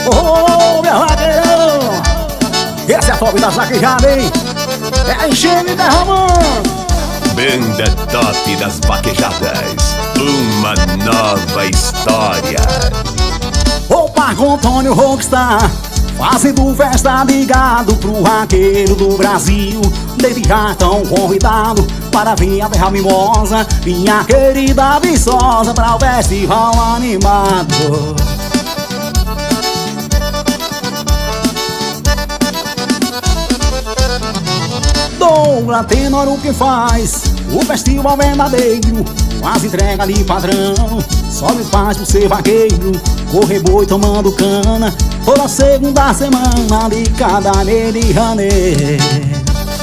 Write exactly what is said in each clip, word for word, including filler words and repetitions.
Ô, meu vaqueirão, essa é a top da vaquejada, hein? É a enchendo e derramando. Banda top das vaquejadas, uma nova história. O Marco Antônio Rockstar, fazendo festa ligado pro vaqueiro do Brasil. Desde já tão convidado para vir a terra mimosa, minha querida Viçosa, pra o festival animado. Douglas Tenório que faz o festival verdadeiro, com as entregas de padrão, só me faz por ser vaqueiro, correr boi tomando cana, toda segunda semana de cada mês de janeiro.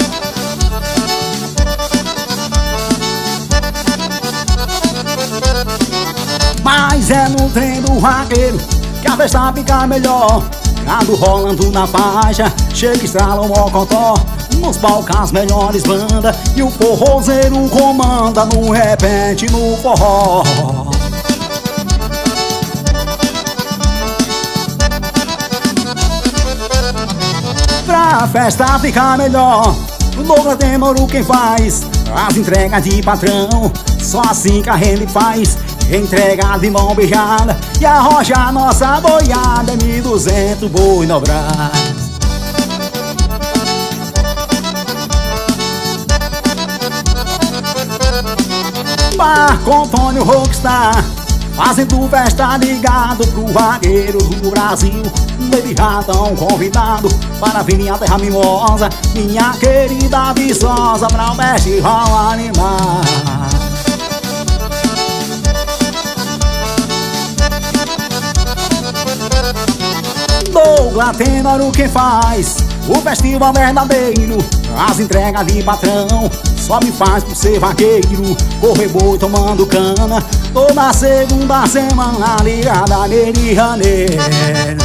Mas é no trem do vaqueiro que a festa fica melhor, gado rolando na faixa, chega estrala o mocotó, nos palcos as melhores bandas e o forrozeiro comanda no repente no forró. Pra festa ficar melhor, o Douglas Tenório quem faz as entregas de patrão, só assim que a rede faz entrega de mão beijada e arroja a nossa boiada é mil e duzentos boi no braço. Marco Antônio Rockstar, fazendo festa ligado pro vaqueiro do Brasil. Desde já tão convidado para vir a terra mimosa, minha querida Viçosa, pra o festival animar. Douglas Tenório quem faz o festival verdadeiro, as entregas de patrão, só me faz por ser vaqueiro, correr boi tomando cana, toda segunda semana ligada nele janeiro.